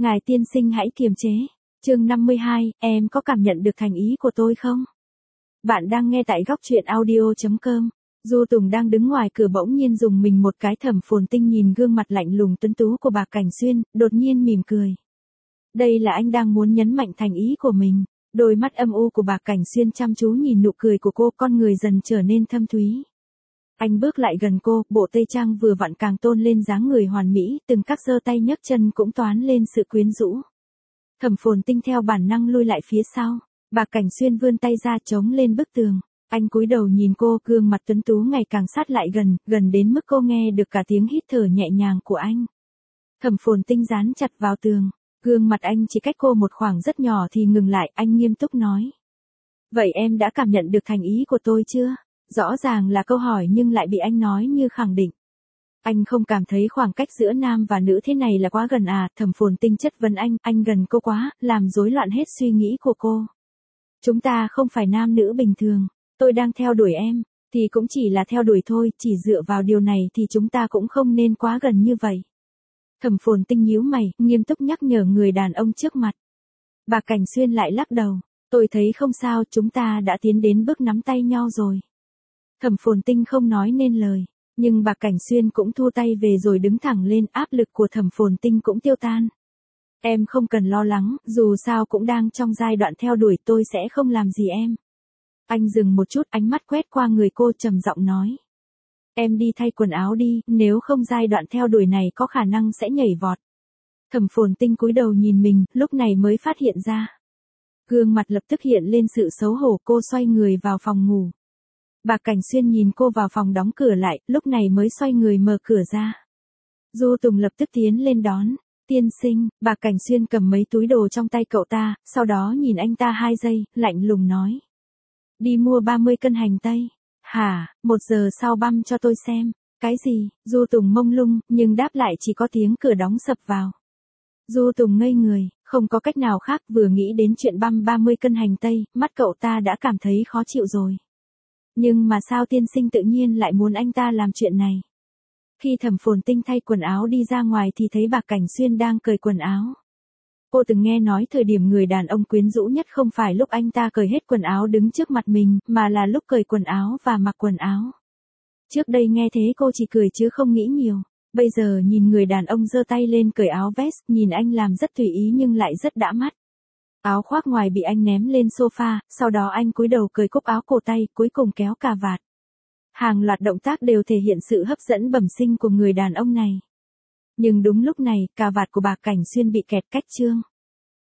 Ngài tiên sinh hãy kiềm chế. Chương 52, em có cảm nhận được thành ý của tôi không? Bạn đang nghe tại góc truyện audio.com. Du Tùng đang đứng ngoài cửa bỗng nhiên dùng mình một cái. Thẩm Phồn Tinh nhìn gương mặt lạnh lùng tuấn tú của bà Cảnh Xuyên, đột nhiên mỉm cười. Đây là anh đang muốn nhấn mạnh thành ý của mình. Đôi mắt âm u của bà Cảnh Xuyên chăm chú nhìn nụ cười của cô, con người dần trở nên thâm thúy. Anh bước lại gần cô, bộ tây trang vừa vặn càng tôn lên dáng người hoàn mỹ, từng các giơ tay nhấc chân cũng toán lên sự quyến rũ. Thẩm Phồn Tinh theo bản năng lui lại phía sau, bà Cảnh Xuyên vươn tay ra chống lên bức tường. Anh cúi đầu nhìn cô, gương mặt tuấn tú ngày càng sát lại gần đến mức cô nghe được cả tiếng hít thở nhẹ nhàng của anh. Thẩm Phồn Tinh dán chặt vào tường, gương mặt anh chỉ cách cô một khoảng rất nhỏ thì ngừng lại, anh nghiêm túc nói. Vậy em đã cảm nhận được thành ý của tôi chưa? Rõ ràng là câu hỏi nhưng lại bị anh nói như khẳng định. Anh không cảm thấy khoảng cách giữa nam và nữ thế này là quá gần à? Thẩm Phồn Tinh chất vấn anh gần cô quá, làm rối loạn hết suy nghĩ của cô. Chúng ta không phải nam nữ bình thường, tôi đang theo đuổi em, thì cũng chỉ là theo đuổi thôi, chỉ dựa vào điều này thì chúng ta cũng không nên quá gần như vậy. Thẩm Phồn Tinh nhíu mày, nghiêm túc nhắc nhở người đàn ông trước mặt. Bà Cảnh Xuyên lại lắc đầu, tôi thấy không sao, chúng ta đã tiến đến bước nắm tay nhau rồi. Thẩm Phồn Tinh không nói nên lời, nhưng bà Cảnh Xuyên cũng thu tay về rồi đứng thẳng lên, áp lực của Thẩm Phồn Tinh cũng tiêu tan. Em không cần lo lắng, dù sao cũng đang trong giai đoạn theo đuổi, tôi sẽ không làm gì em. Anh dừng một chút, ánh mắt quét qua người cô, trầm giọng nói. Em đi thay quần áo đi, nếu không giai đoạn theo đuổi này có khả năng sẽ nhảy vọt. Thẩm Phồn Tinh cúi đầu nhìn mình, lúc này mới phát hiện ra. Gương mặt lập tức hiện lên sự xấu hổ, cô xoay người vào phòng ngủ. Bà Cảnh Xuyên nhìn cô vào phòng đóng cửa lại, lúc này mới xoay người mở cửa ra. Du Tùng lập tức tiến lên đón. Tiên sinh, bà Cảnh Xuyên cầm mấy túi đồ trong tay cậu ta, sau đó nhìn anh ta 2 giây, lạnh lùng nói. Đi mua 30 cân hành tây. Hả, 1 giờ sau băm cho tôi xem. Cái gì? Du Tùng mông lung, nhưng đáp lại chỉ có tiếng cửa đóng sập vào. Du Tùng ngây người, không có cách nào khác, vừa nghĩ đến chuyện băm 30 cân hành tây, mắt cậu ta đã cảm thấy khó chịu rồi. Nhưng mà sao tiên sinh tự nhiên lại muốn anh ta làm chuyện này? Khi Thẩm Phồn Tinh thay quần áo đi ra ngoài thì thấy bà Cảnh Xuyên đang cởi quần áo. Cô từng nghe nói thời điểm người đàn ông quyến rũ nhất không phải lúc anh ta cởi hết quần áo đứng trước mặt mình, mà là lúc cởi quần áo và mặc quần áo. Trước đây nghe thế cô chỉ cười chứ không nghĩ nhiều. Bây giờ nhìn người đàn ông giơ tay lên cởi áo vest, nhìn anh làm rất tùy ý nhưng lại rất đã mắt. Áo khoác ngoài bị anh ném lên sofa, sau đó anh cúi đầu cởi cúc áo cổ tay, cuối cùng kéo cà vạt. Hàng loạt động tác đều thể hiện sự hấp dẫn bẩm sinh của người đàn ông này. Nhưng đúng lúc này, cà vạt của bà Cảnh Xuyên bị kẹt cách chương.